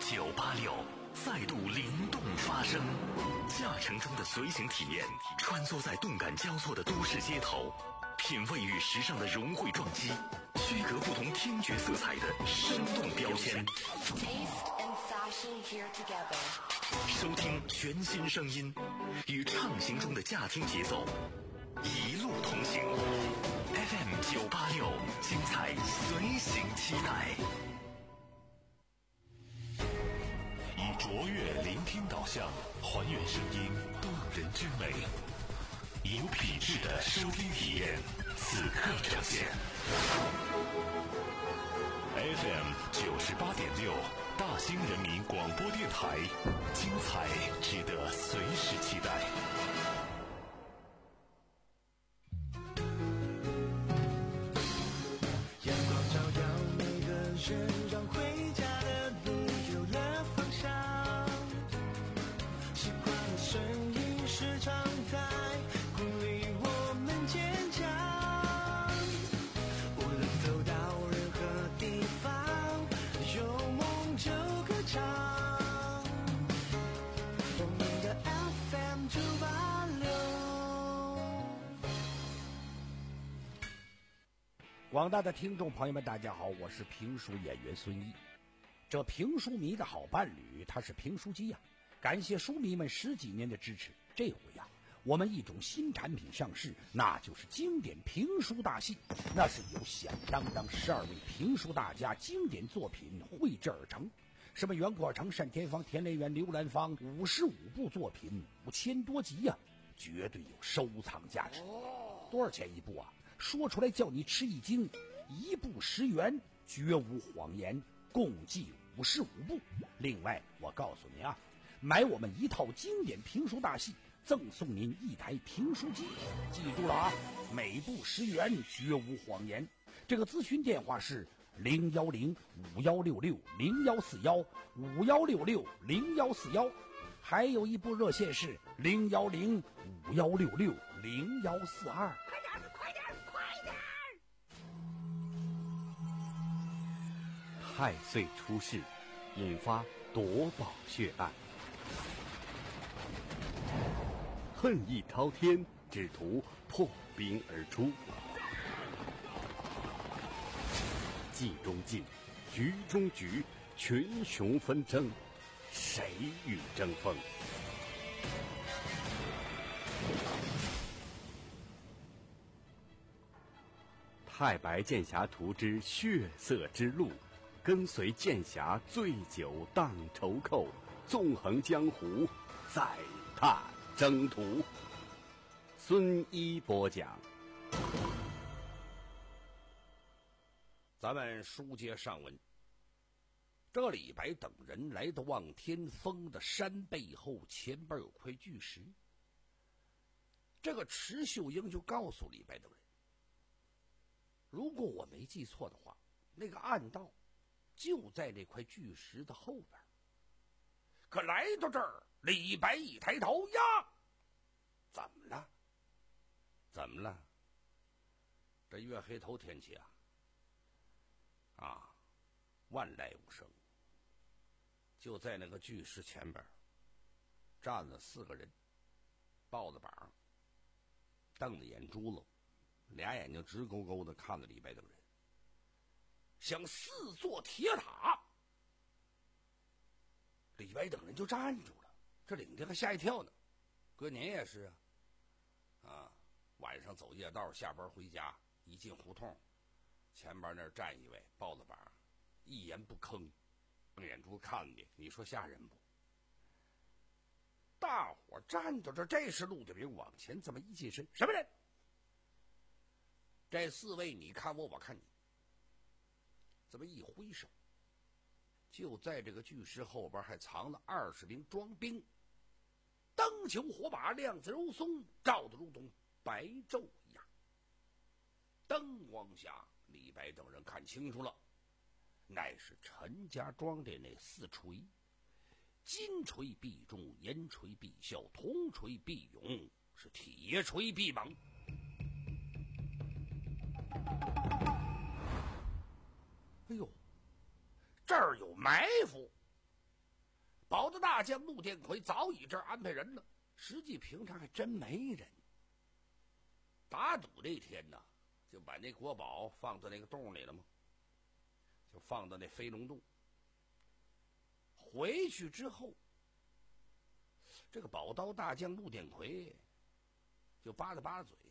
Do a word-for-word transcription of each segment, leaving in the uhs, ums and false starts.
九八六再度灵动发声，驾乘中的随行体验，穿梭在动感交错的都市街头，品味与时尚的融汇撞击，区隔不同听觉色彩的生动标签。收听全新声音，与畅行中的驾听节奏，一路同行。F M 九八六，精彩随行期待。以卓越聆听导向，还原声音动人之美，以有品质的收听体验，此刻呈现。F M 九十八点六，大兴人民广播电台，精彩值得随时期待。 阳光照耀你的人，让回家的路有了方向。习惯的声音时常在鼓励我们坚强。无论走到任何地方，有梦就歌唱。我们的 F M 九八六。 广大的听众朋友们大家好，我是评书演员孙一。这评书迷的好伴侣他是评书机呀、啊，感谢书迷们十几年的支持。这回呀、啊，我们一种新产品上市，那就是经典评书大戏。那是由响当当十二位评书大家经典作品绘制而成，什么袁阔成、单田芳、田连元、刘兰芳，五十五部作品，五千多集呀、啊，绝对有收藏价值。多少钱一部啊？说出来叫你吃一惊，一部十元，绝无谎言，共计五十五部。另外我告诉您啊，买我们一套经典评书大戏，赠送您一台评书机。记住了啊，每部十元，绝无谎言。这个咨询电话是零幺零五幺六六零幺四幺五幺六六零幺四幺，还有一部热线是零幺零五幺六六零幺四二。快点快点快点！ 太岁出世，引发夺宝血案，恨意滔天，只图破冰而出。计中计，局中局，群雄纷争，谁与争锋？太白剑侠图之血色之路，跟随剑侠醉酒荡愁寇，纵横江湖，再踏征途。孙一播讲。 咱们书接上文，这李白等人来到望天峰的山背后，前边有块巨石。这个池秀英就告诉李白等人，如果我没记错的话，那个暗道就在那块巨石的后边。可来到这儿，李白一抬头呀，怎么了？怎么了？这月黑头天气啊，啊，万籁无声。就在那个巨石前边站了四个人，抱着膀，瞪着眼珠子，俩眼睛直勾勾的看着李白等人，像四座铁塔。李白等人就站住了，这领着还吓一跳呢。哥您也是啊，啊，晚上走夜道，下班回家，一进胡同，前边那儿站一位，抱着膀，一言不吭，瞪眼珠看你，你说吓人不？大伙站到这，这时陆家明往前这么一近身，什么人？这四位你看我，我看你，这么一挥手，就在这个巨石后边还藏了二十名庄兵，灯球火把，亮子如松，照得如同白昼一样。灯光下，李白等人看清楚了，乃是陈家庄的那四锤，金锤必中，银锤必效，铜锤必勇，是铁锤必猛。哎呦，这儿有埋伏！ 保的大将陆殿魁早已这儿安排人了，实际平常还真没人。打赌这天呢，就把那国宝放到那个洞里了吗？就放到那飞龙洞。回去之后，这个宝刀大将陆殿魁就扒拉扒拉嘴，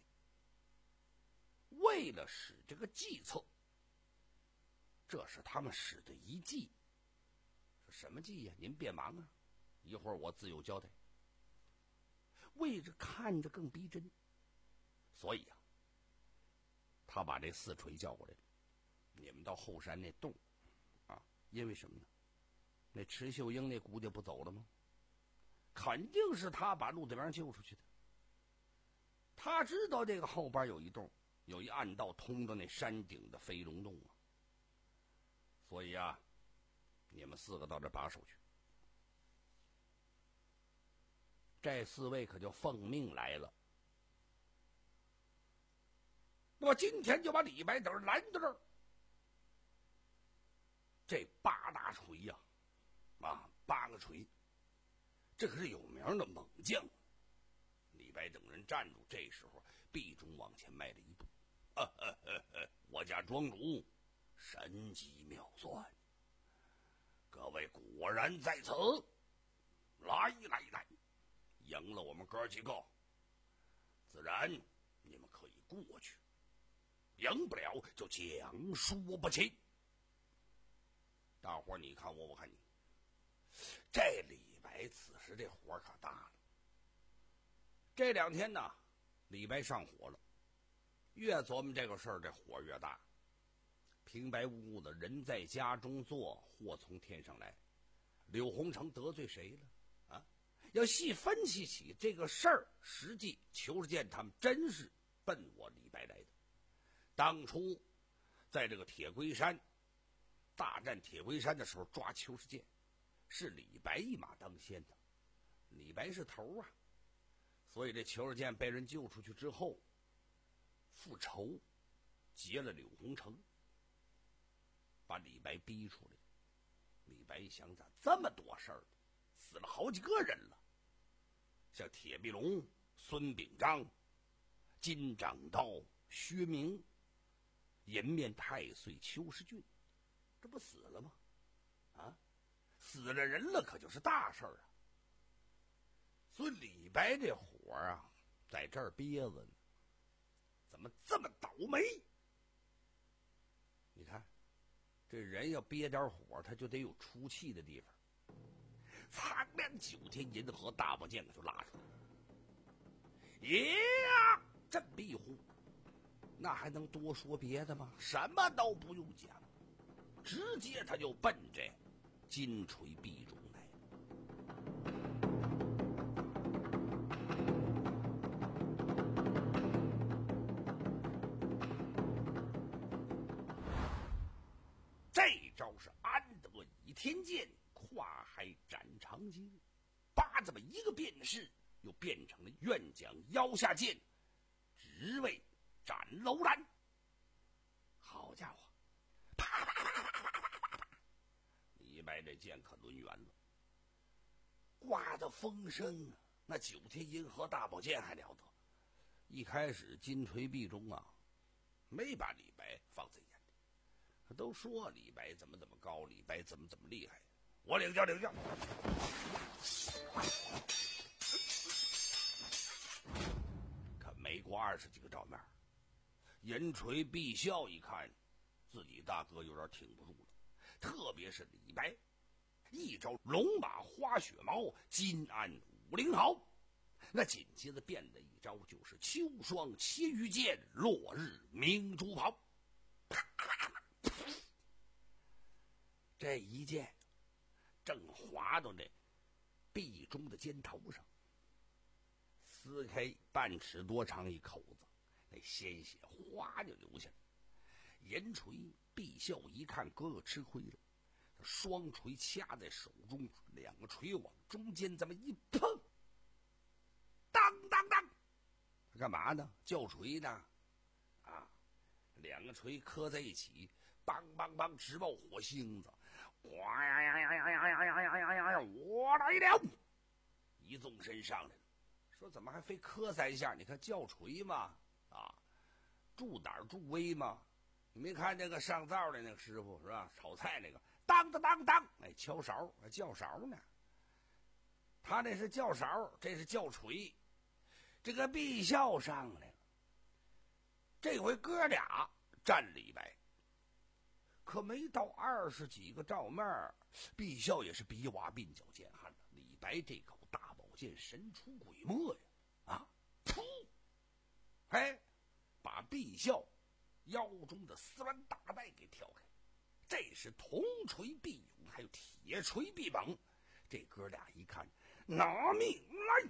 为了使这个计策，这是他们使的一计。什么计呀？您别忙啊，一会儿我自有交代。为着看着更逼真，所以啊，他把这四锤叫过来了。你们到后山那洞啊，因为什么呢？那池秀英那姑家不走了吗？肯定是他把陆德良救出去的。他知道这个后边有一洞，有一暗道通到那山顶的飞龙洞啊。所以啊，你们四个到这把守去。这四位可就奉命来了。那么今天就把李白等拦到这儿。这八大锤呀、啊，啊，八个锤，这可是有名的猛将。李白等人站住，这时候毕忠往前迈了一步。啊啊啊啊、我家庄主神机妙算，各位果然在此，来来来，赢了我们哥几个，自然你们可以过去，赢不了就讲说不清。大伙儿你看我，我看你，这李白此时这火可大了。这两天呢，李白上火了，越琢磨这个事儿，这火越大。平白无故的人在家中坐，祸从天上来。柳洪城得罪谁了啊？要细分析起这个事儿，实际裘世健他们真是奔我李白来的。当初在这个铁龟山大战铁龟山的时候，抓裘世健是李白一马当先的，李白是头啊。所以这裘世健被人救出去之后，复仇劫了柳洪城，把李白逼出来。李白一想，咋这么多事儿，死了好几个人了，像铁壁龙、孙秉章、金掌刀、薛明、颜面太岁邱世俊，这不死了吗？啊，死了人了，可就是大事儿啊。所以李白这火啊，在这儿憋着呢，怎么这么倒霉？你看，这人要憋点火，他就得有出气的地方。苍凉九天银河大宝剑可就拉出来了，呀，真逼呼！那还能多说别的吗？什么都不用讲，直接他就奔这金锤壁中来了。这招是安得倚天剑，跨海斩长鲸，八这么一个变势，又变成了愿将腰下剑，只为斩楼兰。好家伙，啪啪啪啪啪啪啪啪！李白这剑可抡圆了，刮的风声啊，那九天银河大宝剑还了得！一开始金锤壁中啊，没把李白放在眼里，他都说李白怎么怎么高，李白怎么怎么厉害。我领教领教。可没过二十几个照面，银锤毕笑一看，自己大哥有点挺不住了，特别是李白，一招龙马花雪毛，金鞍五灵毫，那紧接着变的一招就是秋霜切玉剑，落日明珠袍。这一剑正划到那壁中的肩头上，撕开半尺多长一口子，那鲜血哗就流下来。银锤毕笑一看哥哥吃亏了，他双锤掐在手中，两个锤往中间这么一碰，当当当，他干嘛呢？叫锤呢？啊，两个锤磕在一起，梆梆梆直冒火星子， 哗呀呀呀呀呀呀呀呀呀呀呀！我来了！一纵身上来了，说怎么还非磕三下？你看叫锤嘛，啊，助胆助威嘛。你没看那个上灶的那个师傅是吧？炒菜那个，当当当当，哎，敲勺，还叫勺呢。他那是叫勺，这是叫锤。这个毕孝上来了，这回哥俩站李白。可没到二十几个照面，毕孝也是比瓦鬓角见汗了。李白这口大宝剑神出鬼没呀！啊，噗！哎，把毕孝腰中的丝鸾大带给挑开。这是铜锤必勇，还有铁锤必猛。这哥俩一看，拿命来！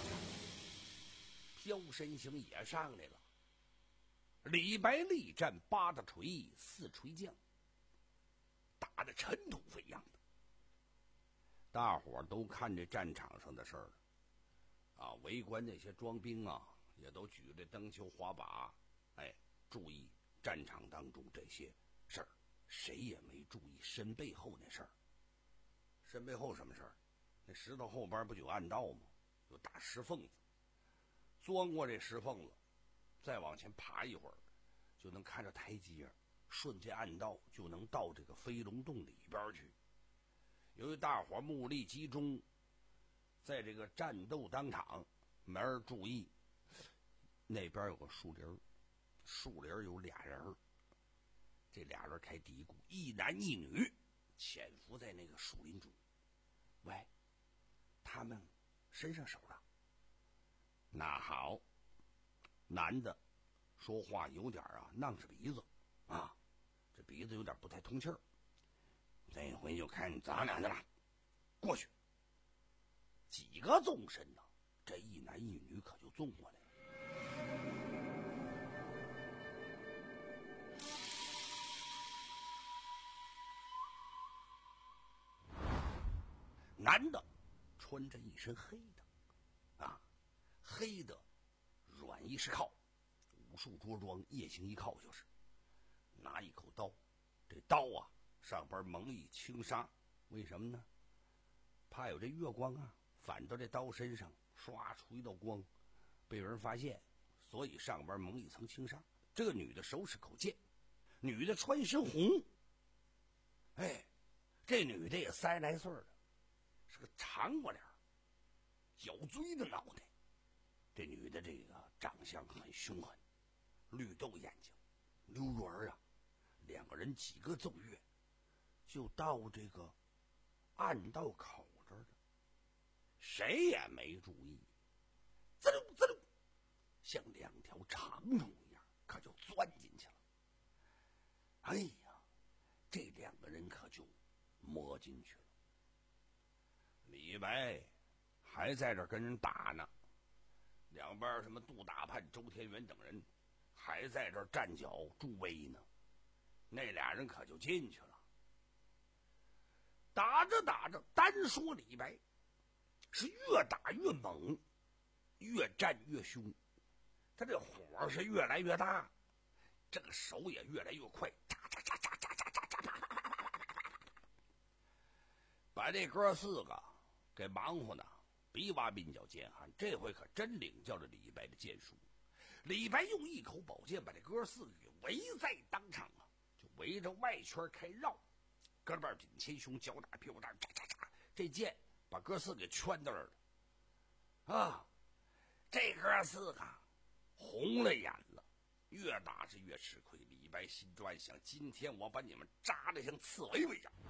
飘身形也上来了。李白力战八大锤，四锤将。打得尘土飞扬的，大伙儿都看这战场上的事儿了，啊，围观那些装兵啊，也都举着灯球花把，哎，注意战场当中这些事儿，谁也没注意身背后那事儿。身背后什么事儿？那石头后边不就有暗道吗？有大石缝子，钻过这石缝子，再往前爬一会儿，就能看着台阶。顺这暗道就能到这个飞龙洞里边去。由于大伙目力集中，在这个战斗当场，没人注意，那边有个树林，树林有俩人，这俩人开嘀咕，一男一女潜伏在那个树林中。喂，他们身上手了。那好，男的说话有点啊囔着鼻子啊。这鼻子有点不太通气儿，这回就看咱俩的了。过去，几个纵身呢？这一男一女可就纵过来了。男的穿着一身黑的，啊，黑的软衣是靠，武术着装，夜行一靠就是。拿一口刀，这刀啊上边蒙一轻纱，为什么呢？怕有这月光啊反到这刀身上，刷出一道光，被人发现，所以上边蒙一层轻纱。这个女的手使口剑，女的穿一身红。哎，这女的也三十来岁了，是个长瓜脸，角锥的脑袋。这女的这个长相很凶狠，绿豆眼睛，溜圆啊。两个人几个奏乐，就到这个暗道口这儿了，谁也没注意，滋溜滋溜，像两条长虫一样，可就钻进去了。哎呀，这两个人可就摸进去了。李白还在这跟人打呢，两边什么杜大叛、周天元等人还在这站脚助威呢。那俩人可就进去了，打着打着，单说李白是越打越猛，越战越凶，他这火是越来越大，这个手也越来越快，嚓嚓嚓嚓嚓嚓嚓嚓嚓嚓嚓，把这哥四个给忙活的比瓦鬓角见汗。这回可真领教了李白的剑术。李白用一口宝剑把这哥四个给围在当场啊，就围着外圈开绕，胳膊顶前胸，脚打屁股蛋，嚓嚓嚓，这剑把哥四个给圈到这儿了啊！这哥四个红了眼了，越打是越吃亏。李白心中暗想：今天我把你们扎得像刺猬一样。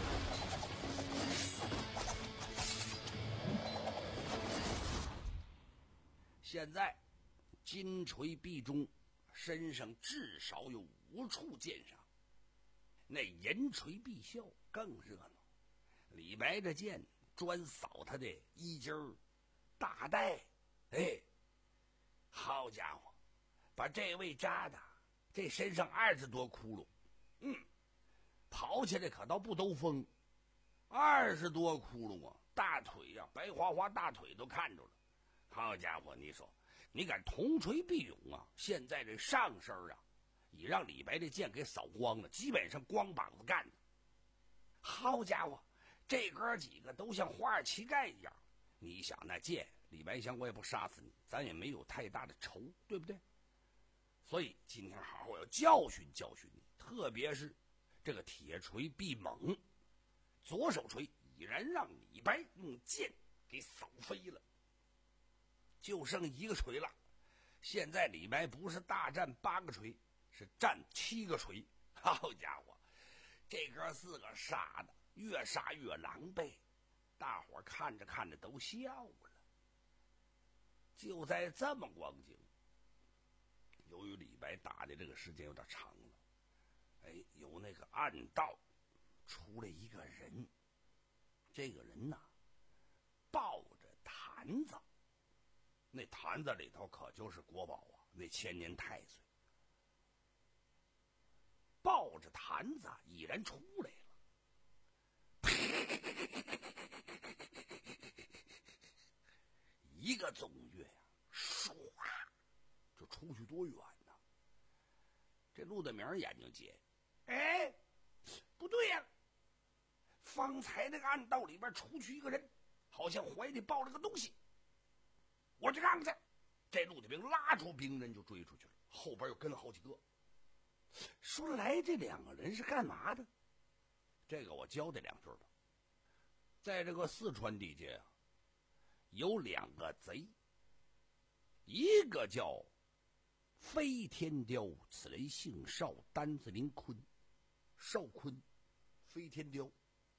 现在金锤臂中，身上至少有五处剑伤。那银锤臂鞘更热闹，李白这剑专扫他的衣襟儿、大带，哎，好家伙，把这位扎的这身上二十多窟窿，嗯，跑起来可倒不兜风，二十多窟窿啊，大腿呀、啊，白花花大腿都看着了。好家伙，你说你敢铜锤臂勇啊？现在这上身啊，已让李白这剑给扫光了，基本上光膀子干的。 好家伙，这哥几个都像花儿乞丐一样。你想那剑李白香，我也不杀死你，咱也没有太大的仇，对不对？所以今天好好要教训教训你，特别是这个铁锤毕猛，左手锤已然让李白用剑给扫飞了，就剩一个锤了。现在李白不是大战八个锤，是战七个锤。好家伙，这哥四个杀的越杀越狼狈，大伙看着看着都笑了。就在这么光景，由于李白打的这个时间有点长了，哎，有那个暗道出来一个人，这个人呐抱着坛子，那坛子里头可就是国宝啊，那千年太岁，抱着坛子已然出来了，一个纵跃呀、啊，唰就出去多远呢？这陆德明眼睛结，哎，不对呀、啊！方才那个暗道里边出去一个人，好像怀里抱着个东西。我去看看去。这陆德明拉出兵刃就追出去了，后边又跟了好几个。说来这两个人是干嘛的？这个我交代两句吧。在这个四川地界啊，有两个贼，一个叫飞天雕，此人姓邵，单字名坤，邵坤，飞天雕，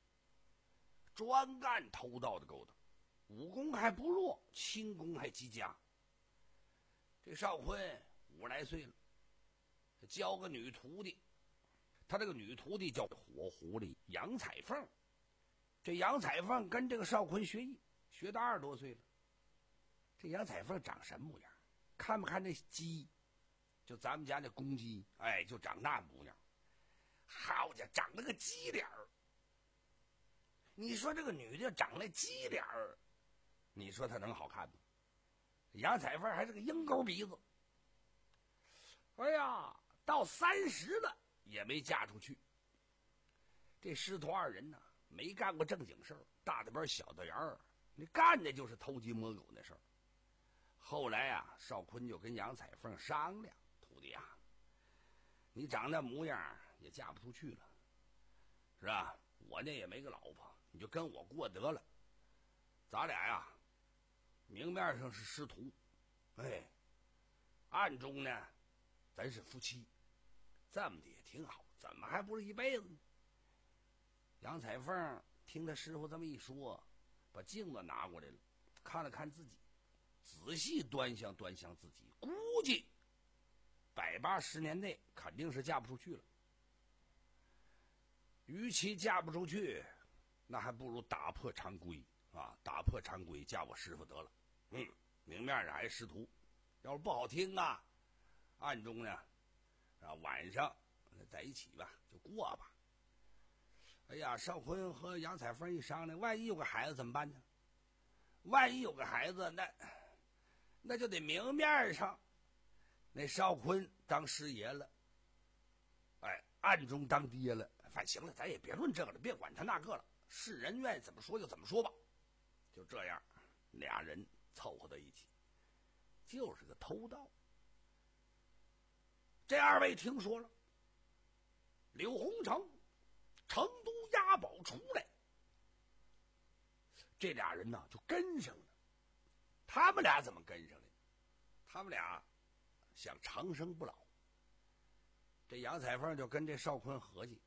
专干偷盗的勾当，武功还不弱，轻功还极佳。这邵坤五十来岁了，教个女徒弟，他这个女徒弟叫火狐狸杨彩凤。这杨彩凤跟这个邵坤学艺，学到二十多岁了。这杨彩凤长什么模样？看不看这鸡？就咱们家那公鸡，哎，就长那模样。好家伙，长了个鸡脸儿。你说这个女的长了鸡脸儿，你说她能好看吗？杨彩凤还是个鹰钩鼻子。哎呀，到三十了也没嫁出去。这师徒二人呢，没干过正经事儿，大的边小的眼儿，你干的就是偷鸡摸狗那事儿。后来啊，邵坤就跟杨彩凤商量：“徒弟啊，你长那模样也嫁不出去了，是吧？我呢也没个老婆，你就跟我过得了。咱俩呀，明面上是师徒，哎，暗中呢，咱是夫妻，这么的也挺好，怎么还不是一辈子呢？”杨彩凤听他师傅这么一说，把镜子拿过来了，看了看自己，仔细端详端详自己，估计百八十年内肯定是嫁不出去了。与其嫁不出去，那还不如打破常规啊！打破常规，嫁我师傅得了。嗯，明面上还师徒，要是不好听啊，暗中呢，啊晚上在一起吧，就过吧。哎呀，邵坤和杨彩凤一商量，万一有个孩子怎么办呢？万一有个孩子，那那就得明面上，那邵坤当师爷了，哎，暗中当爹了。反正行了，咱也别论这个了，别管他那个了，是人愿意怎么说就怎么说吧。就这样，俩人凑合到一起，就是个偷盗。这二位听说了，柳洪城成都押宝出来，这俩人呢就跟上了。他们俩怎么跟上来？他们俩想长生不老。这杨彩凤就跟这邵坤合计，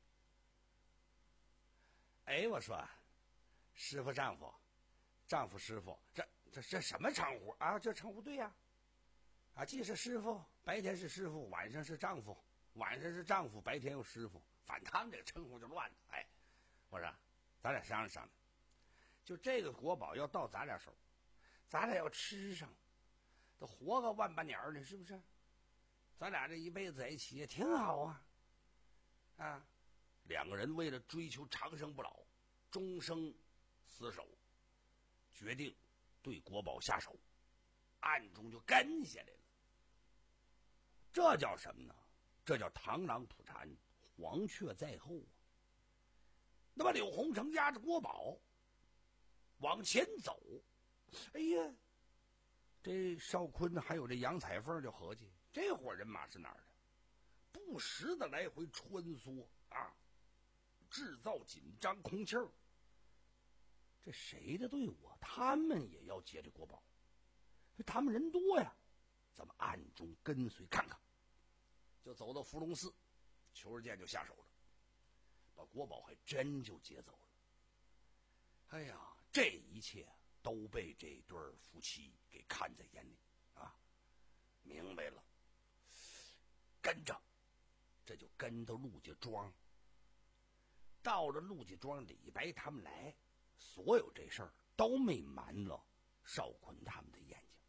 哎，我说师傅丈夫，丈夫师傅，这这这什么称呼啊？这称呼对呀、啊，啊，既是师傅，白天是师傅，晚上是丈夫，晚上是丈夫，白天又师傅，反正他们这个称呼就乱了。哎，我说咱俩商量商量，就这个国宝要到咱俩手，咱俩要吃上，得活个万把年呢，是不是？咱俩这一辈子在一起也挺好啊！啊，两个人为了追求长生不老，终生厮守，决定对国宝下手，暗中就跟下来了。这叫什么呢？这叫螳螂捕蝉，黄雀在后啊！ 那么柳洪成押着国宝往前走，哎呀，这邵坤还有这杨彩凤就合计，这伙人马是哪儿的？不时的来回穿梭啊，制造紧张空气儿。这谁的队伍啊？他们也要劫这国宝，他们人多呀，咱们暗中跟随看看。就走到伏龙寺，裘日剑就下手了，把国宝还真就劫走了。哎呀，这一切都被这对夫妻给看在眼里啊，明白了，跟着，这就跟到陆家庄。到了陆家庄，李白他们来，所有这事儿都没瞒了邵坤他们的眼睛。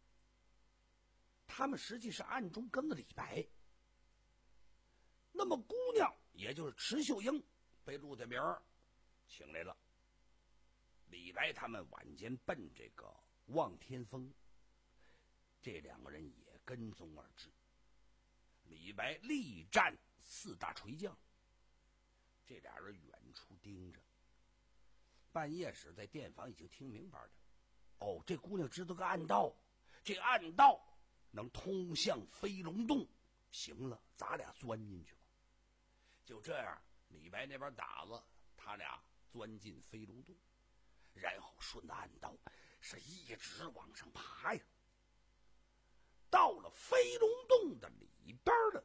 他们实际是暗中跟了李白。那么姑娘，也就是池秀英，被陆大明请来了。李白他们晚间奔这个望天峰，这两个人也跟踪而至。李白力战四大锤将，这俩人远处盯着。半夜时在店房已经听明白的，哦，这姑娘知道个暗道，这暗道能通向飞龙洞。行了，咱俩钻进去吧。就这样，李白那边打了，他俩钻进飞龙洞，然后顺暗道是一直往上爬呀。到了飞龙洞的里边了，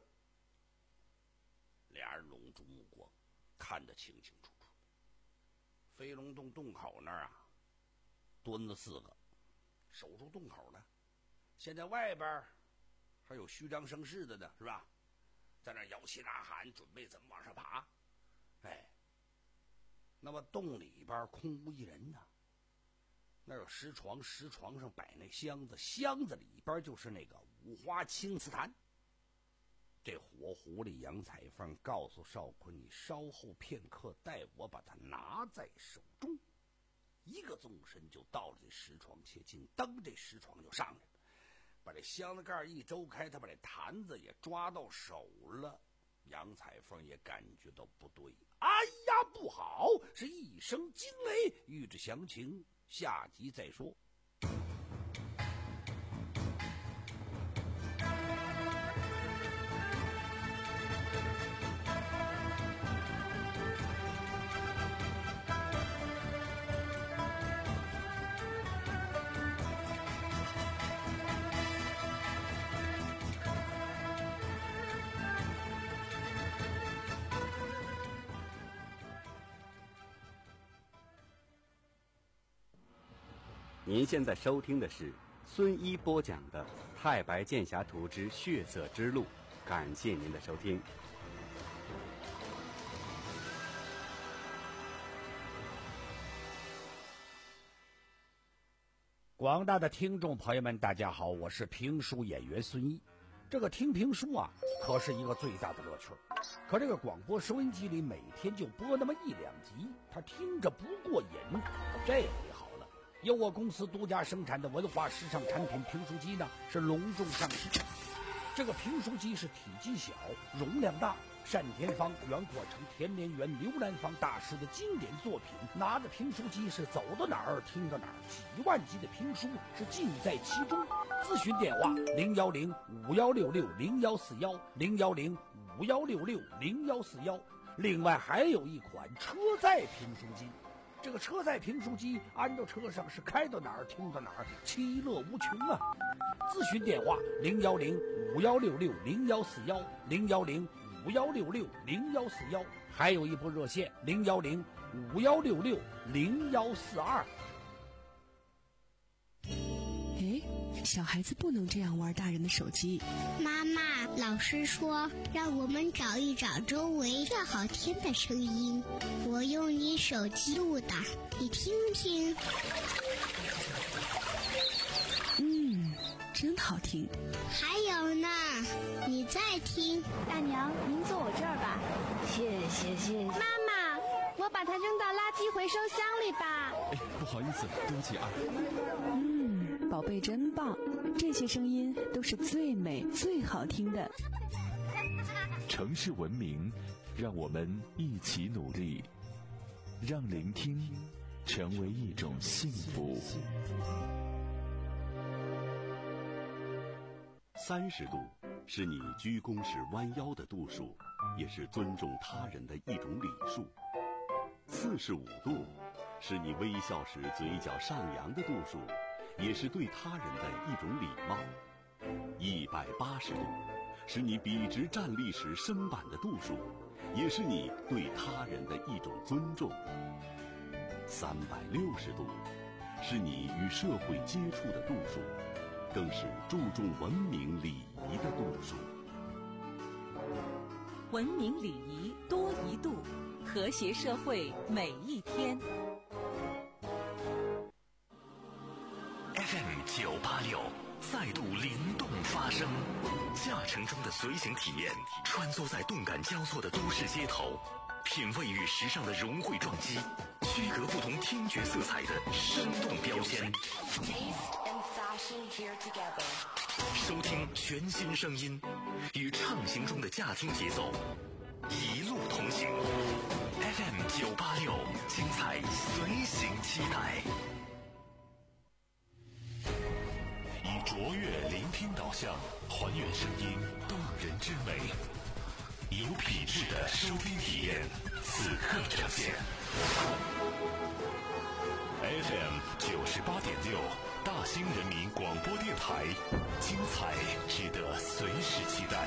俩人拢住目光，看得清清楚楚。飞龙洞洞口那儿啊，蹲了四个，守住洞口呢。现在外边还有虚张声势的呢，是吧？在那摇旗呐喊，准备怎么往上爬。哎，那么洞里边空无一人呢，那有石床，石床上摆那箱子，箱子里边就是那个五花青瓷坛。这活狐狸杨彩凤告诉邵坤，你稍后片刻，待我把它拿在手中。一个纵身就到了这石床切近，蹬这石床就上来了，把这箱子盖一周开，他把这坛子也抓到手了。杨彩凤也感觉到不对，哎呀，不好，是一声惊雷。欲知详情，下集再说。 您现在收听的是孙一播讲的《太白剑侠图之血色之路》，感谢您的收听。 广大的听众朋友们，大家好，我是评书演员孙一。这个听评书啊，可是一个最大的乐趣。可这个广播收音机里每天就播那么一两集，他听着不过瘾。这回好了，由我公司独家生产的文化时尚产品评书机呢，是隆重上市。这个评书机是体积小，容量大，单田芳、袁阔成、田连元、刘兰芳大师的经典作品，拿着评书机是走到哪儿听到哪儿，几万集的评书是尽在其中。咨询电话零幺零五幺六六零幺四幺零幺零五幺六六零幺四幺。另外还有一款车载评书机，这个车载评书机安到车上是开到哪儿听到哪儿，其乐无穷啊！咨询电话零幺零五幺六六零幺四幺零幺零五幺六六零幺四幺，还有一部热线零幺零五幺六六零幺四二。 哎，小孩子不能这样玩大人的手机。 妈妈，老师说让我们找一找周围最好听的声音，我用你手机录的，你听听。 嗯，真好听。 还有呢，你再听。 大娘，您坐我这儿吧。 谢谢谢谢。 妈妈，我把它扔到垃圾回收箱里吧。 哎，不好意思，对不起啊。 嗯，宝贝真棒，这些声音都是最美最好听的。 城市文明，让我们一起努力。 让聆听成为一种幸福。 三十度是你鞠躬时弯腰的度数，也是尊重他人的一种礼数。四十五度是你微笑时嘴角上扬的度数，也是对他人的一种礼貌。一百八十度是你笔直站立时身板的度数，也是你对他人的一种尊重。三百六十度是你与社会接触的度数，更是注重文明礼仪的度数。 文明礼仪多一度，和谐社会每一天。 F M 九八六再度灵动发声，驾乘中的随行体验，穿梭在动感交错的都市街头，品味与时尚的融汇撞击，区隔不同听觉色彩的生动标签。收听全新声音，与畅行中的驾听节奏，一路同行。F M 九八六，精彩随行期待。以卓越聆听导向，还原声音动人之美，以有品质的收听体验，此刻呈现。F M 九十八点六，大兴人民广播电台，精彩值得随时期待。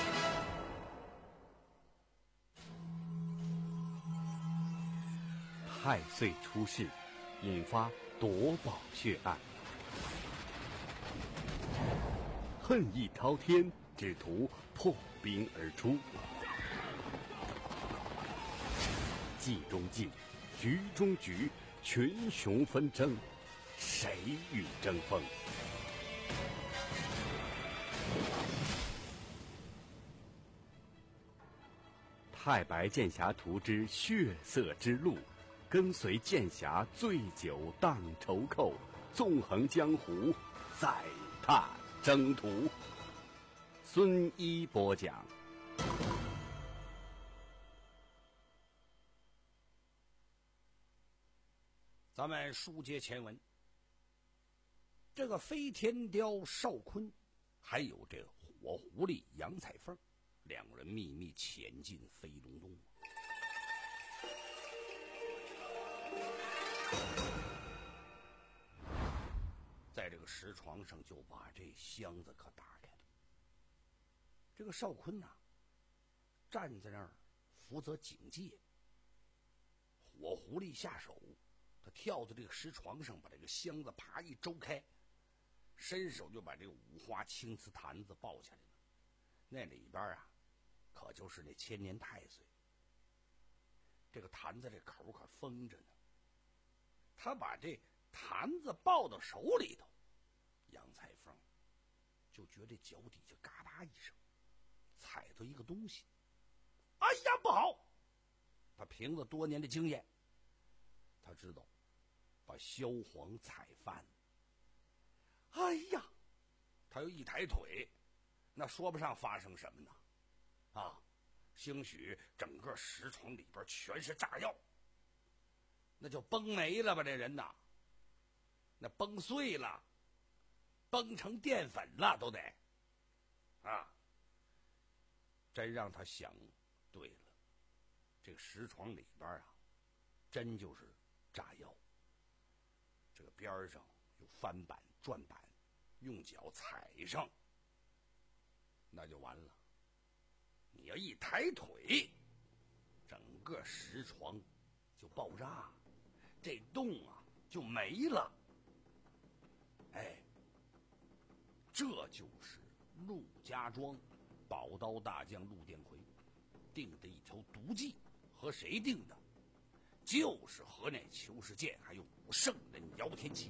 太岁出世，引发夺宝血案。恨意滔天，只图破冰而出。计中计，局中局，群雄纷争，谁与争锋？太白剑侠图之血色之路，跟随剑侠醉酒荡愁寇，纵横江湖，再踏征途。孙一播讲。 咱们书接前文，这个飞天雕邵坤，还有这火狐狸杨彩凤，两人秘密潜进飞龙洞。在这个石床上就把这箱子可打开了。这个邵坤呐、啊，站在那儿负责警戒。火狐狸下手，他跳到这个石床上，把这个箱子啪一周开，伸手就把这个五花青瓷坛子抱下来了。那里边啊，可就是那千年太岁。这个坛子这口可封着呢。他把这坛子抱到手里头，杨彩凤就觉得脚底下嘎巴一声，踩到一个东西。哎呀，不好！他凭着多年的经验，他知道把萧煌踩翻。哎呀，他又一抬腿，那说不上发生什么呢？啊，兴许整个石床里边全是炸药，那就崩没了吧，这人呐，那崩碎了，崩成淀粉了都得啊！真让他想对了，这个石床里边啊，真就是炸药。这个边上有翻板转板，用脚踩上，那就完了。你要一抬腿，整个石床就爆炸，这洞啊就没了。哎，这就是陆家庄宝刀大将陆殿魁定的一条毒计。和谁定的？就是和那裘世健还有武圣人姚天齐。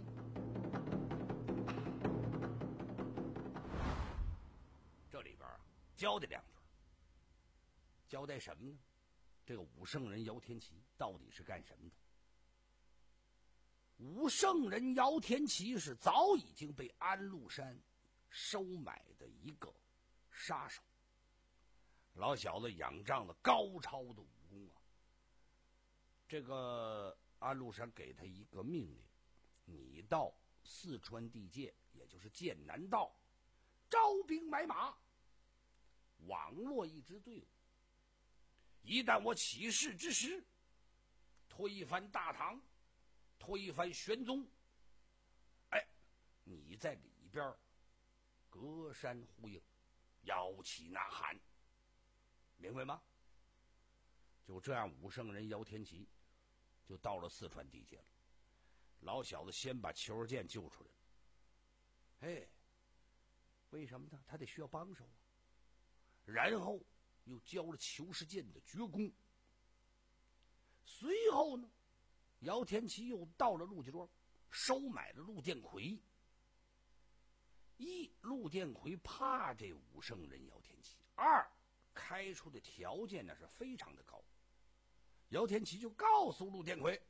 这里边啊交代两句，交代什么呢？这个武圣人姚天齐到底是干什么的？武圣人姚天齐是早已经被安禄山收买的一个杀手，老小子仰仗了高超的武功啊， 这个安禄山给他一个命令，你到四川地界，也就是剑南道，招兵买马，网络一支队伍。一旦我起事之时，推翻大唐，推翻玄宗，哎，你在里边隔山呼应，摇旗呐喊，明白吗？就这样，武圣人姚天齐就到了四川地界了。老小子先把裘世剑救出来了。哎，为什么呢？他得需要帮手啊。然后又教了裘世剑的绝功。随后呢，姚天齐又到了陆家庄，收买了陆殿魁。一，陆殿魁怕这武圣人姚天齐；二，开出的条件呢是非常的高。姚天齐就告诉陆殿魁，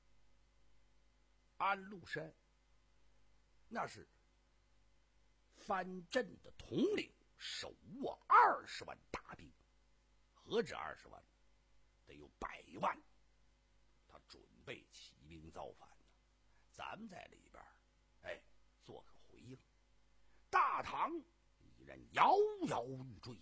安禄山那是藩镇的统领，手握二十万大兵，何止二十万，得有百万。他准备起兵造反呢，咱们在里边，哎，做个回应。大唐已然摇摇欲坠，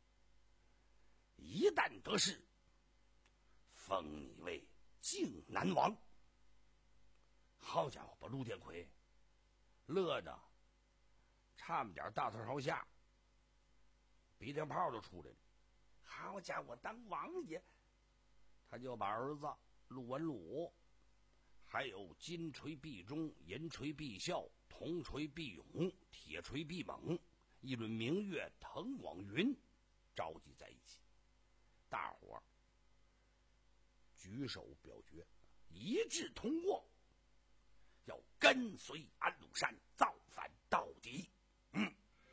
一旦得势，封你为靖南王。好家伙，把陆殿魁乐的差不点大头朝下，鼻涕泡都出来了。好家伙，当王爷！他就把儿子陆文鲁，还有金锤必忠、银锤必孝、铜锤必勇、铁锤必猛，一轮明月腾广云，召集在一起，大伙儿举手表决，一致通过，要跟随安禄山造反到底。嗯，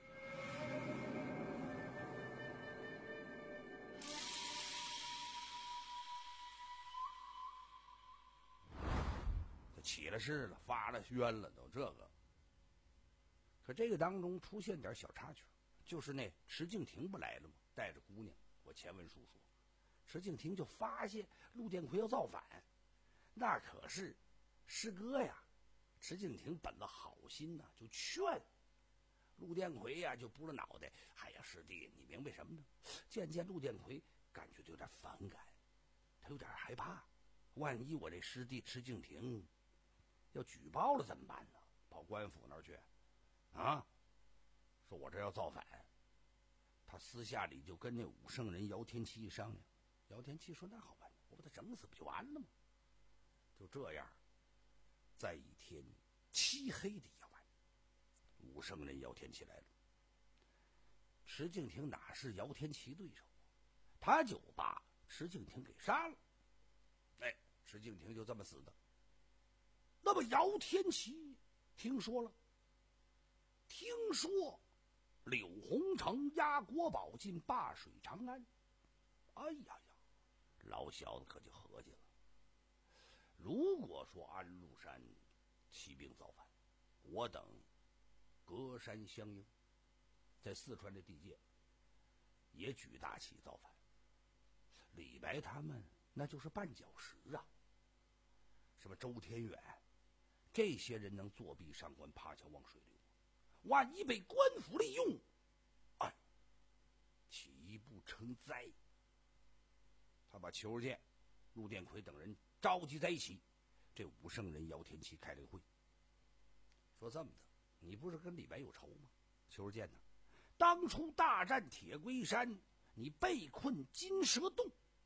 这起了事了，发了宣了，都这个。可这个当中出现点小插曲，就是那池敬亭不来了吗？带着姑娘，我前文书说，池敬亭就发现陆殿魁要造反，那可是师哥呀。池敬亭本了好心呐、啊，就劝陆殿魁呀，就拨了脑袋。哎呀，师弟，你明白什么呢？渐渐陆殿魁感觉有点反感，他有点害怕，万一我这师弟池敬亭要举报了怎么办呢？跑官府那儿去啊，说我这要造反。他私下里就跟那武圣人姚天齐商量，姚天齐说那好办，我把他整死不就完了吗？就这样，在一天漆黑的夜晚，武圣人姚天齐来了。池敬亭哪是姚天齐对手，他就把池敬亭给杀了。哎，池敬亭就这么死的。那么姚天齐听说了，听说柳洪城押国宝进灞水长安，哎呀呀，老小子可就合计了，如果说安禄山起兵造反，我等隔山相迎，在四川的地界也举大旗造反，李白他们那就是绊脚石啊。什么周天远这些人能作弊上官，爬桥望水流，万一被官府利用，哎，岂不成灾？他把裘世剑、陆殿魁等人召集在一起，这武圣人姚天齐开了个会，说这么的，你不是跟李白有仇吗？裘世剑呢？当初大战铁龟山，你被困金蛇洞，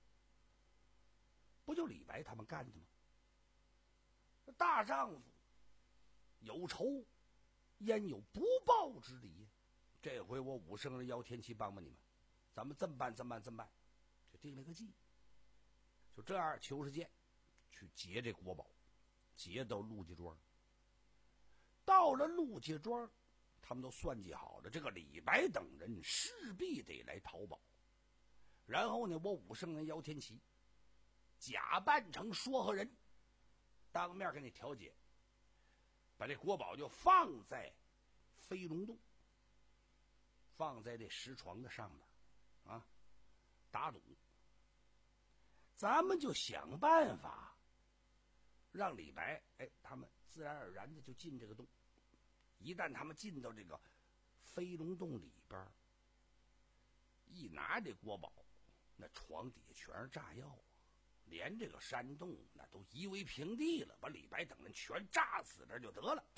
不就李白他们干的吗？大丈夫有仇，焉有不报之理？这回我武圣人姚天齐帮帮你们，咱们这么办，这么办，这么办，就定了个计。就这样，裘世剑去劫这国宝，劫到陆家庄。到了陆家庄，他们都算计好了，这个李白等人势必得来讨宝。然后呢，我武圣人姚天齐假扮成说和人，当面跟你调解，把这国宝就放在飞龙洞，放在这石床的上面啊，打赌。 咱们就想办法让李白，哎，他们自然而然的就进这个洞。一旦他们进到这个飞龙洞里边，一拿这国宝，那床底下全是炸药啊，连这个山洞那都夷为平地了，把李白等人全炸死这就得了。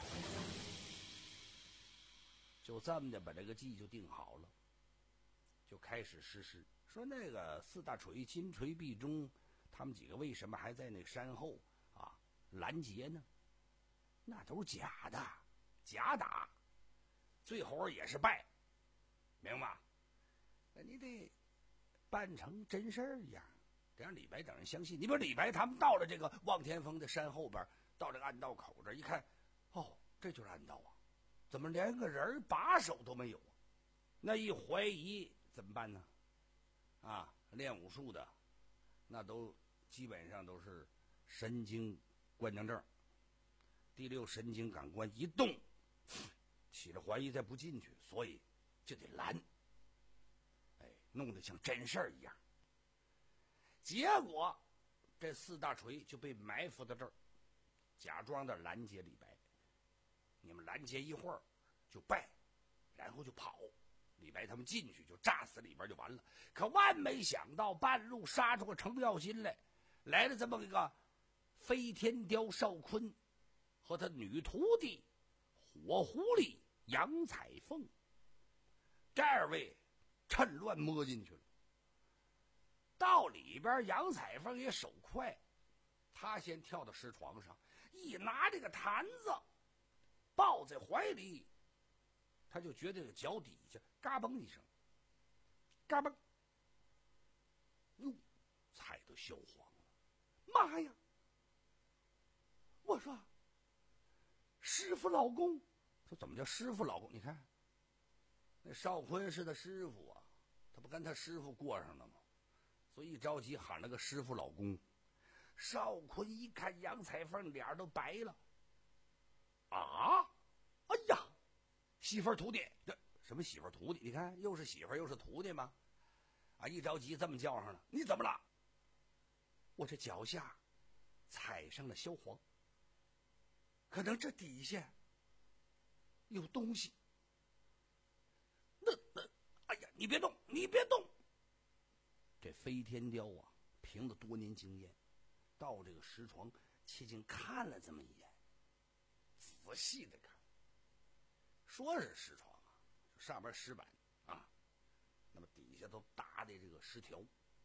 就这么的把这个计就定好了，就开始实施。说那个四大锤、金锤、毕中，他们几个为什么还在那个山后啊拦截呢？那都是假的，假打，最后也是败，明白？那你得办成真事儿一样，得让李白等人相信。你比如李白他们到了这个望天峰的山后边，到这个暗道口这一看，哦，这就是暗道啊，怎么连个人把手都没有啊？那一怀疑怎么办呢？啊，练武术的那都基本上都是神经官能症，第六神经感官一动，起了怀疑再不进去，所以就得拦，哎，弄得像真事儿一样。结果这四大锤就被埋伏在这儿，假装的拦截李白。你们拦截一会儿就败，然后就跑。李白他们进去就炸死里边就完了。可万没想到，半路杀出个程咬金来，来了这么一个飞天雕邵坤和他女徒弟火狐狸杨彩凤。这二位趁乱摸进去了。到里边，杨彩凤也手快，他先跳到石床上，一拿这个坛子抱在怀里，他就觉得这个脚底下嘎嘣一声，嘎嘣，哟，踩都销黄了。妈呀！我说，师傅老公，说怎么叫师傅老公？你看，那邵坤是他师傅啊，他不跟他师傅过上了吗？所以一着急喊了个师傅老公。邵坤一看杨彩凤脸都白了，啊，哎呀，媳妇儿徒弟，这什么媳妇儿徒弟？你看又是媳妇儿又是徒弟吗？啊，一着急这么叫上了，你怎么了？我这脚下踩上了萧黄，可能这底下有东西。那那，哎呀，你别动，你别动！这飞天雕啊，凭着多年经验，到这个石床切近看了这么一眼，仔细的看，说是石床啊，上边石板啊，那么底下都搭的这个石条。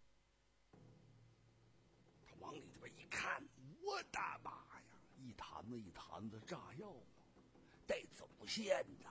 他往里边一看，我的妈呀，一坛子一坛子炸药啊，带走线的。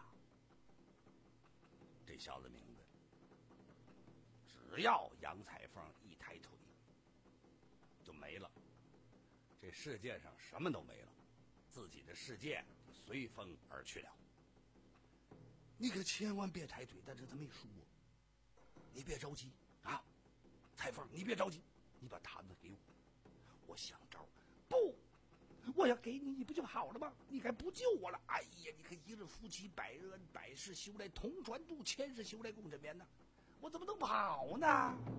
这小子明白，只要杨彩凤一抬腿就没了，这世界上什么都没了，自己的世界就随风而去了。你可千万别抬腿，但是他没说，你别着急啊，彩凤，你别着急，你把坛子给我，我想招。不，我要给你，你不就好了吗？你还不救我了？哎呀，你看一日夫妻百日恩，百事修来同船渡，千事修来共枕眠呢，我怎么能跑呢？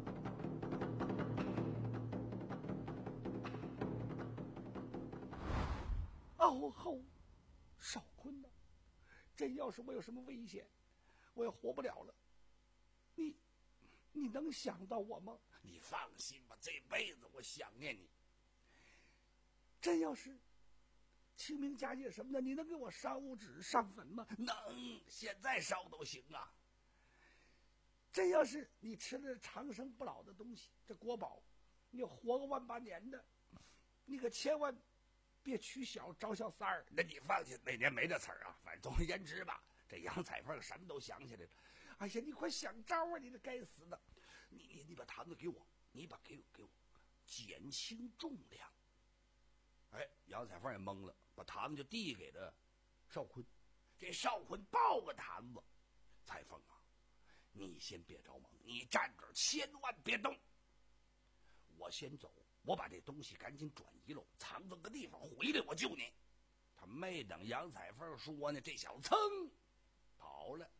哦吼，少坤呐，真要是我有什么危险，我也活不了了，你你能想到我吗？你放心吧，这辈子我想念你。真要是清明佳节什么的，你能给我烧纸上坟吗？能，现在烧都行啊。真要是你吃了长生不老的东西，这国宝你活个万八年的，你可千万别取小招小三儿。那你放心，那年没这词儿啊。反正总而言之吧，这杨彩凤什么都想起来了。哎呀，你快想招啊！你这该死的，你你你把坛子给我，你把给我给我减轻重量。哎，杨彩凤也懵了，把坛子就递给了邵坤。这邵坤抱个坛子，彩凤啊，你先别着忙，你站这儿千万别动，我先走，我把这东西赶紧转移喽，藏这个地方，回来我救你。他没等杨彩凤说呢，这小子噌跑了。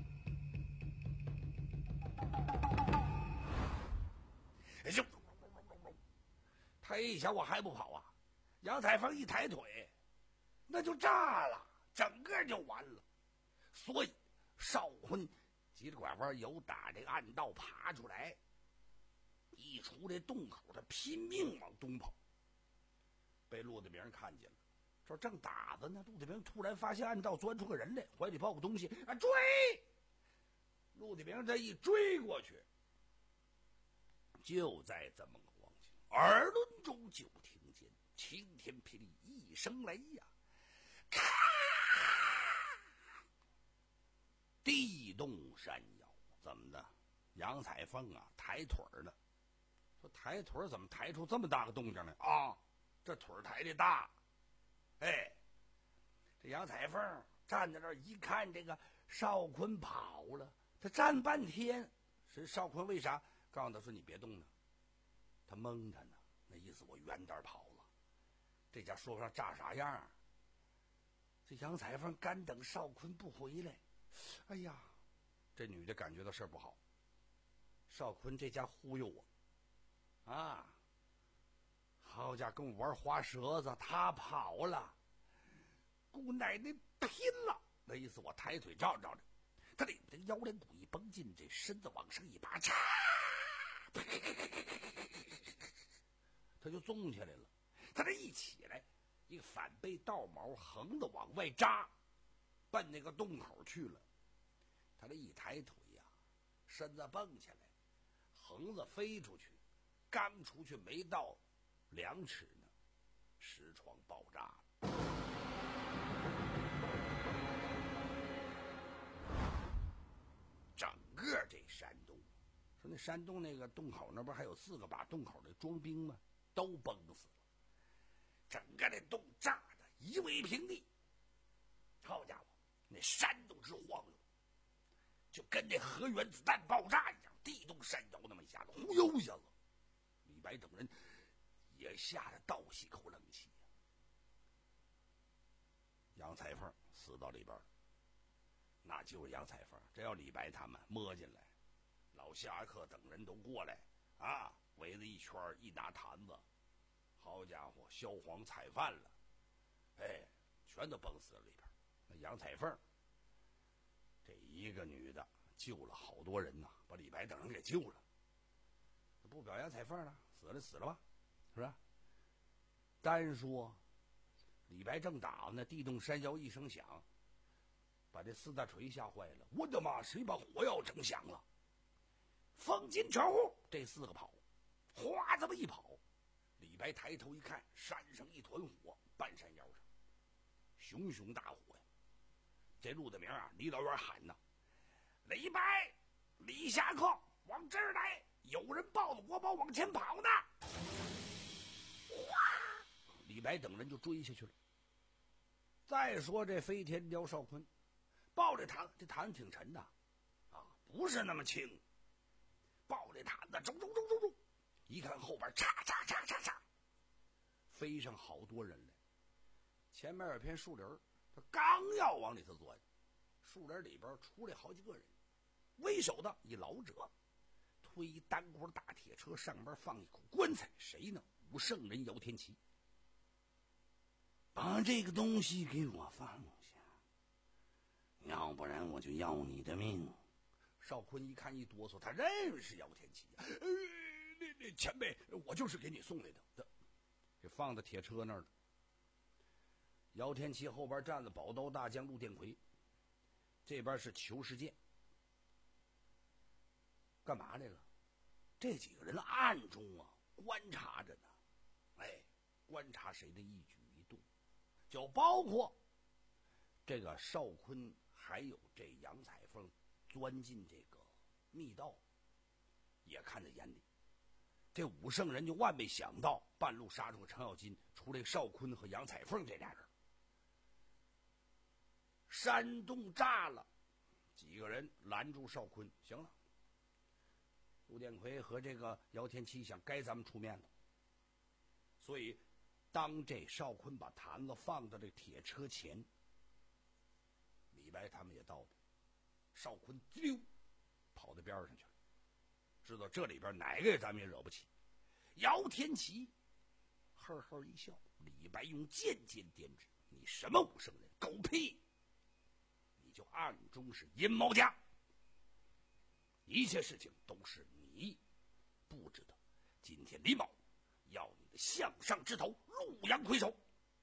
哎呦， 他一想我还不跑啊，杨彩凤一抬腿，那就炸了，整个就完了。所以邵坤急着拐弯由打这个暗道爬出来，一出这洞口，他拼命往东跑，被陆德明看见了。这正打着呢，陆德明突然发现暗道钻出个人来，怀里抱个东西啊，追！陆德明这一追过去，就在这么个光景，耳轮中就听见晴天霹雳一声雷呀，咔！地动山摇，怎么的？杨彩凤啊，抬腿了。说抬腿怎么抬出这么大个动静来啊？这腿抬的大。哎，这杨彩凤站在那儿一看，这个邵坤跑了，他站半天。是邵坤为啥告诉他说你别动呢？他蒙他呢，那意思我远点跑了。这家说不上炸啥样。这杨彩凤干等邵坤不回来，哎呀，这女的感觉到事儿不好。邵坤这家忽悠我啊！好家伙，跟我玩花舌子，他跑了，姑奶奶拼了！那意思我抬腿照照着，他这这腰连骨一绷进，这身子往上一拔，嚓，他就纵起来了。他这一起来，一个反背倒毛横的往外扎，奔那个洞口去了。他这一抬腿呀、啊，身子蹦起来，横子飞出去，刚出去没到两尺呢，石床爆炸了。整个这山洞，说那山洞那个洞口那不还有四个把洞口的装兵吗？都崩死了。整个这洞炸的夷为平地。好家伙，那山都直晃悠，就跟那核原子弹爆炸一样，地动山摇那么一下子，忽悠一下子，李白等人也吓得倒吸口冷气呀。杨彩凤死到里边，那就是杨彩凤。这要李白他们摸进来，老侠客等人都过来啊，围着一圈一拿坛子，好家伙，萧黄菜饭了，哎，全都崩死了里边。那杨彩凤这一个女的救了好多人呐，把李白等人给救了。不表杨彩凤了，死了死了吧，是吧？单说李白正打呢，地动山摇一声响，把这四大锤吓坏了。我的妈，谁把火药整响了？风金全户这四个跑，哗这么一跑，李白抬头一看，山上一团火，半山腰上熊熊大火呀！这陆德明啊，离老远喊呢：“李白，李侠客，往这儿来！有人抱着国宝往前跑呢！”哗，李白等人就追下去了。再说这飞天雕邵坤，抱这坛，这坛挺沉的，啊，不是那么轻。抱这坛子，中中中中中，一看后边，嚓嚓嚓嚓嚓，飞上好多人来。前面有片树林，他刚要往里头钻，树林里边出来好几个人，为首的一老者，推一单锅大铁车，上边放一口棺材，谁呢？武圣人姚天齐。把这个东西给我放下，要不然我就要你的命。邵坤一看一哆嗦，他认识姚天齐、啊呃、那那前辈，我就是给你送来的。这放在铁车那儿了。姚天齐后边站着宝刀大将陆殿魁，这边是裘世健。干嘛来了？这几个人暗中啊观察着呢，哎，观察谁的一举一动，就包括这个邵坤，还有这杨彩凤钻进这个密道，也看在眼里。这武圣人就万没想到，半路杀出个程咬金，出来邵坤和杨彩凤这俩人。山洞炸了，几个人拦住邵坤，行了。陆殿魁和这个姚天齐想该咱们出面了，所以当这邵坤把坛子放到这铁车前，李白他们也到了，邵坤溜跑到边上去了，知道这里边哪个咱们也惹不起。姚天齐呵呵一笑。李白用剑尖点指：“你什么武圣人？狗屁！你就暗中是阴谋家，一切事情都是你布置的。今天李某要你的项上之头，陆阳魁首。”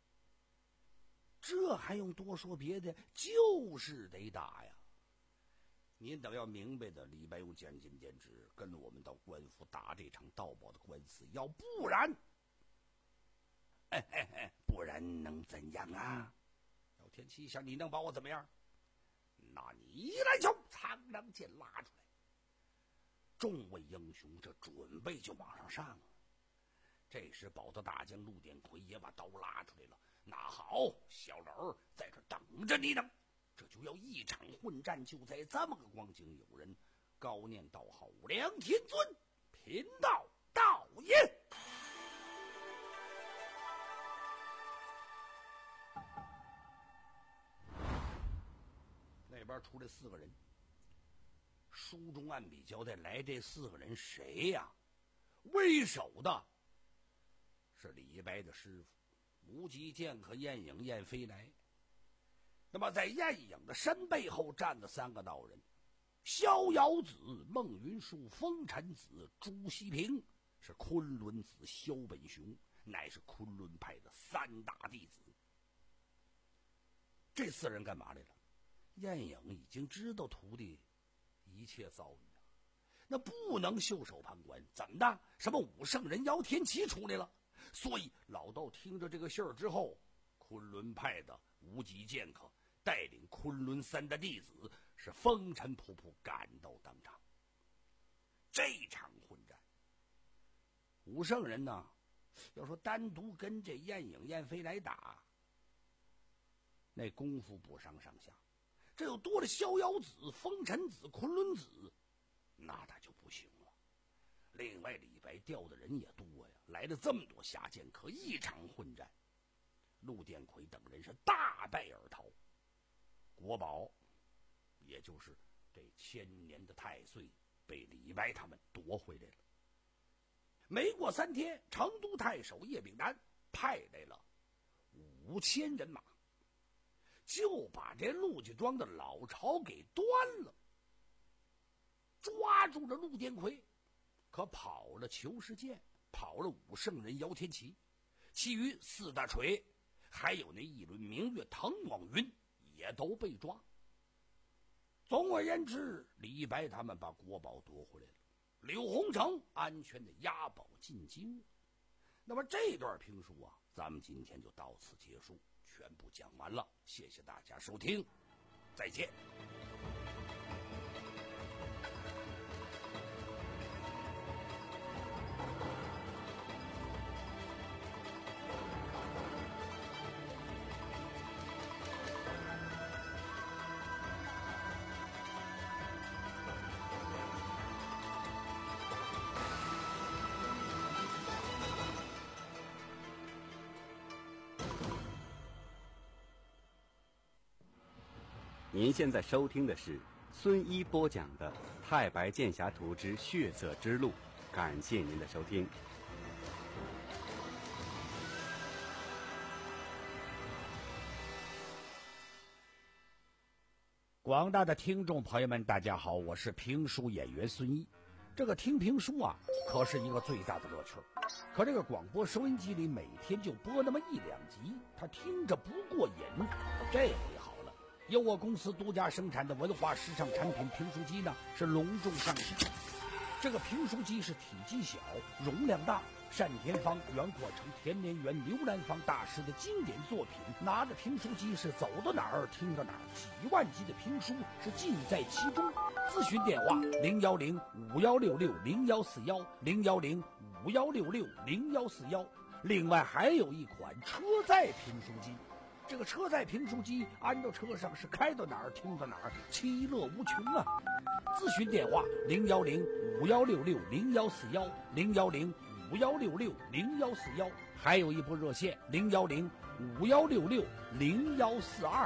这还用多说别的？就是得打呀！您等要明白的，李白用剑尖点指，跟我们到官府打这场盗宝的官司，要不然，哎哎哎，不然能怎样啊？姚天齐想，你能把我怎么样？那你一来就苍狼剑拉出来，众位英雄这准备就往上上啊。这时保德大将陆典魁也把刀拉出来了。那好，小老在这等着你呢。这就要一场混战。就在这么个光景，有人高念道号：“梁天尊，贫道到也。”那边出来四个人，书中按笔交代，来这四个人谁呀？为首的是李白的师傅无极剑客晏影晏飞来。那么在晏影的身背后站的三个道人：逍遥子、孟云树、风尘子、朱熹平，是昆仑子萧本雄，乃是昆仑派的三大弟子。这四人干嘛来了？晏影已经知道徒弟一切遭遇啊，那不能袖手旁观。怎么的？什么武圣人姚天齐出来了？所以老道听着这个信儿之后，昆仑派的无极剑客带领昆仑三的弟子是风尘仆仆赶到当场。这场混战，武圣人呢，要说单独跟这晏影晏飞来打，那功夫不相上下。这又多了逍遥子、风尘子、昆仑子，那他就不行了。另外李白调的人也多呀，来了这么多侠剑客，一场混战，陆典魁等人是大败而逃。国宝，也就是这千年的太岁，被李白他们夺回来了。没过三天，成都太守叶秉南派来了五千人马，就把这陆家庄的老巢给端了，抓住了陆典魁，可跑了裘世剑，跑了武圣人姚天齐，其余四大锤还有那一轮明月滕广云也都被抓。总而言之，李白他们把国宝夺回来了，柳洪城安全的押宝进京。那么这段评书啊，咱们今天就到此结束，全部讲完了。谢谢大家收听，再见。 您现在收听的是孙一播讲的《太白剑侠图之血色之路》，感谢您的收听。 广大的听众朋友们，大家好，我是评书演员孙一。这个听评书啊，可是一个最大的乐趣。可这个广播收音机里每天就播那么一两集，他听着不过瘾。这回好了，由我公司独家生产的文化时尚产品评书机呢，是隆重上市。这个评书机是体积小，容量大，单田芳、袁阔成、田连元、刘兰芳大师的经典作品。拿着评书机是走到哪儿听到哪儿，几万集的评书是尽在其中。咨询电话零幺零五幺六六零幺四幺零幺零五幺六六零幺四幺。另外还有一款车载评书机。这个车载评书机安到车上是开到哪儿听到哪儿，其乐无穷啊！咨询电话零幺零五幺六六零幺四幺零幺零五幺六六零幺四幺，还有一部热线零幺零五幺六六零幺四二。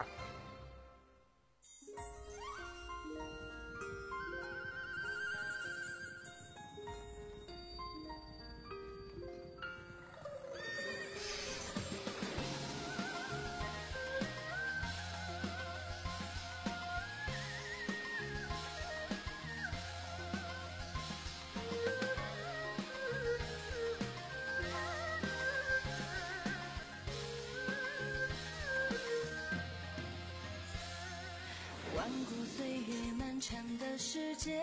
漫长的时间，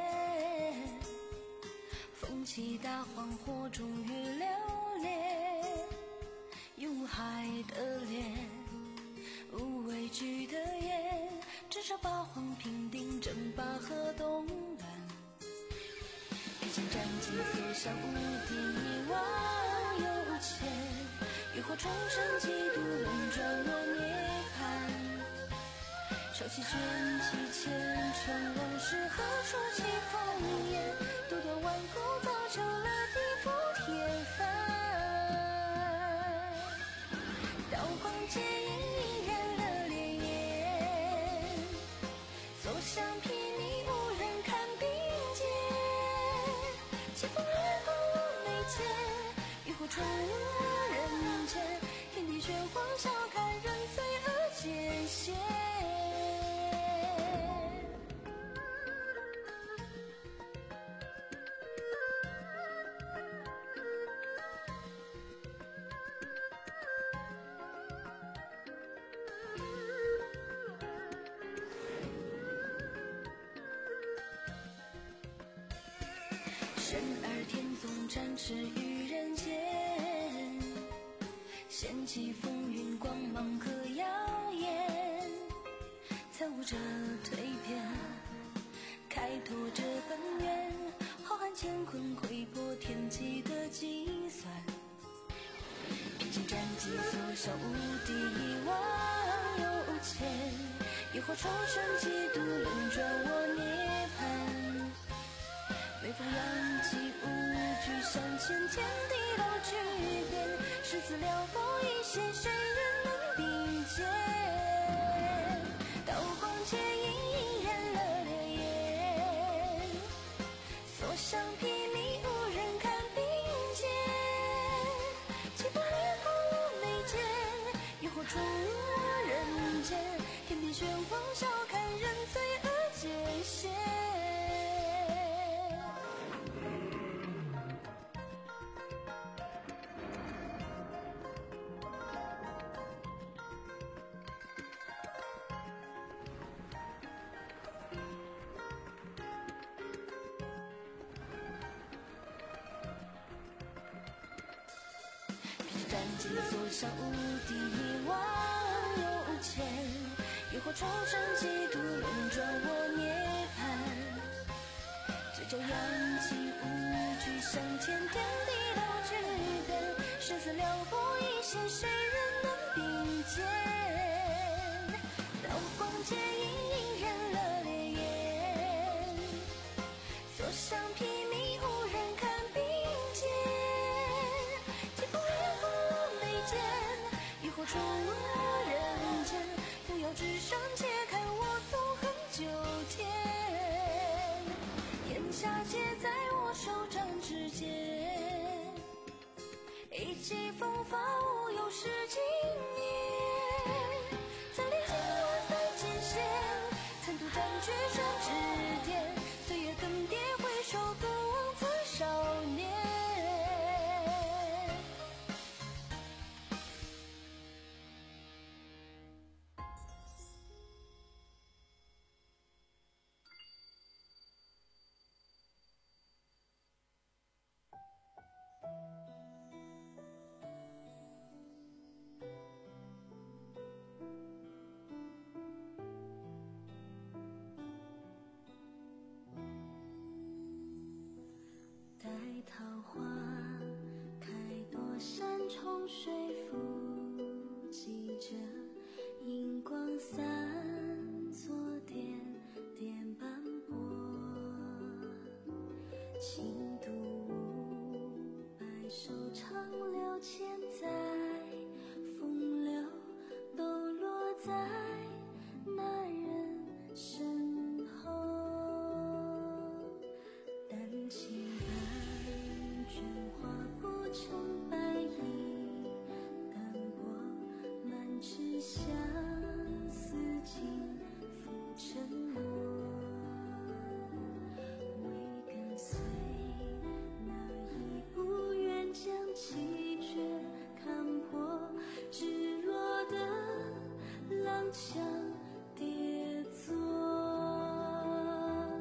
风起大黄火终于流连，用无害的脸，无畏惧的眼，至少八荒平定，争霸和东南。历经战绩所向无敌，望有前，浴火重生，几度轮转我涅槃。潮起卷起千重往事，何处起烽烟？独断顽固造就了地覆天翻。刀光剑影依然了烈焰，所向披靡无人看并肩。清风掠过我眉间，浴火重入人间。天地玄黄，笑看人罪恶艰险。生而天纵展翅于人间，掀起风云光芒和耀眼，参悟着蜕变，开拓着本源，浩瀚乾坤窥破天际的计算，披荆斩棘所向无敌，望有前，浴火重生，几度轮转我涅槃。微风扬起无惧向前，天地都巨变，生死撩拨一线，谁人能并肩？刀光剑影依然了烈焰，所向披靡无人看并肩。清风掠过我眉间，浴火重入我人间。天地玄黄，笑看人罪恶艰险。战绩所向无敌，望有前，浴火重生，几度轮转我涅槃。嘴角扬起无惧向前，天地都巨变，生死撩拨一线，谁人能并肩？刀光剑影依然了烈焰，所向披靡无人看并肩。浴火重入人间，扶摇直上，且看我纵横九天。天下皆在我手掌之间，一骑风发，无有是今年。再历经万般艰险，残图斩绝生之巅。岁月更迭，回首不忘此少年。待桃花开朵，山重水复记着银光散作点点斑驳。轻度五百首长流千载，风流都落在那人身后。丹青般卷化不成白衣，淡泊满纸相思尽付沉默。未跟随那一步远将气绝看破，直落的浪枪跌坐。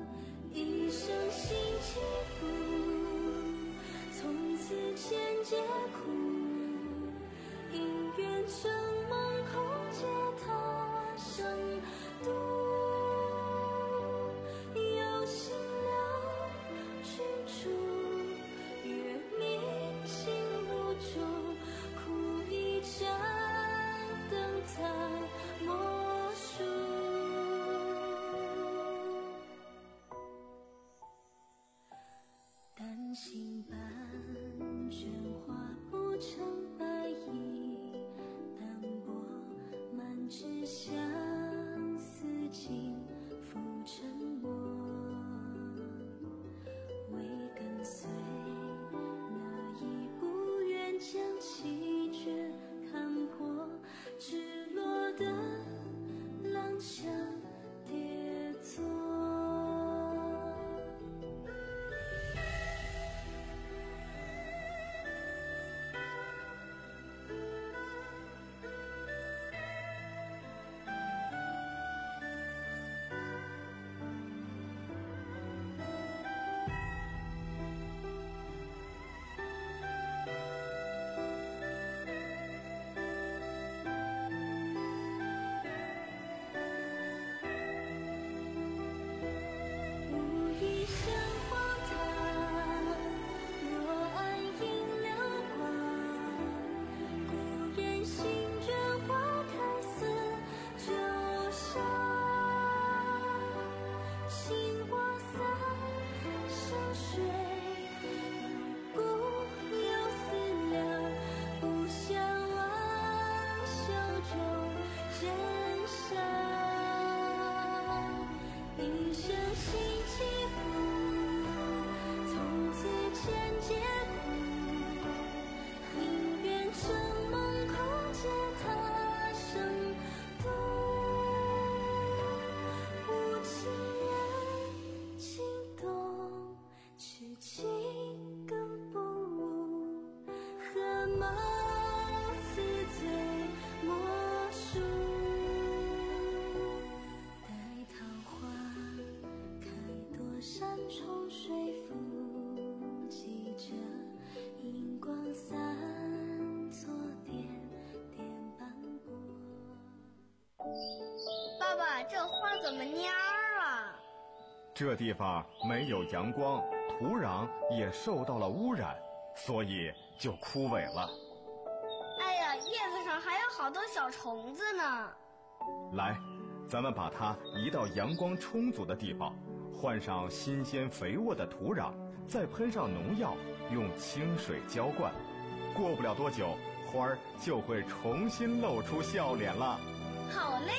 这花怎么蔫儿了？ 这地方没有阳光，土壤也受到了污染，所以就枯萎了。 哎呀，叶子上还有好多小虫子呢。 来，咱们把它移到阳光充足的地方，换上新鲜肥沃的土壤，再喷上农药，用清水浇灌。过不了多久，花儿就会重新露出笑脸了。 好嘞！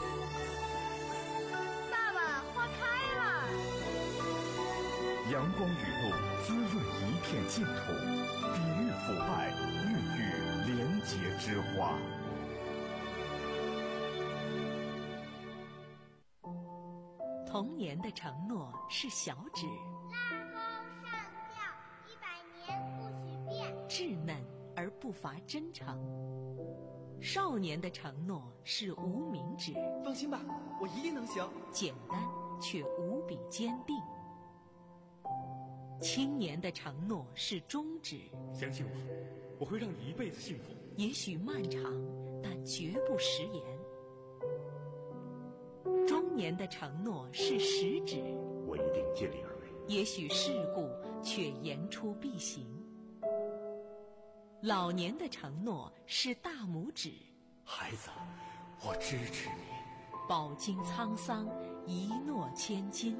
爸爸，花开了。 阳光雨露滋润一片净土，抵御腐败，孕育廉洁之花。 童年的承诺是小指， 拉钩上吊，一百年不许变。 稚嫩而不乏真诚。少年的承诺是无名指， 放心吧，我一定能行。 简单却无比坚定。青年的承诺是中指， 相信我，我会让你一辈子幸福。 也许漫长，但绝不食言。中年的承诺是食指， 我一定尽力而为。 也许世故，却言出必行。老年的承诺是大拇指， 孩子，我支持你。 饱经沧桑，一诺千金。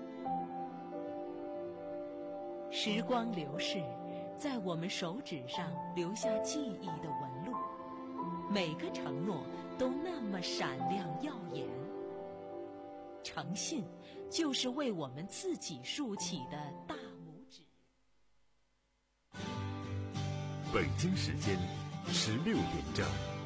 时光流逝，在我们手指上留下记忆的纹路，每个承诺都那么闪亮耀眼。诚信就是为我们自己竖起的大拇指。 北京时间十六点整。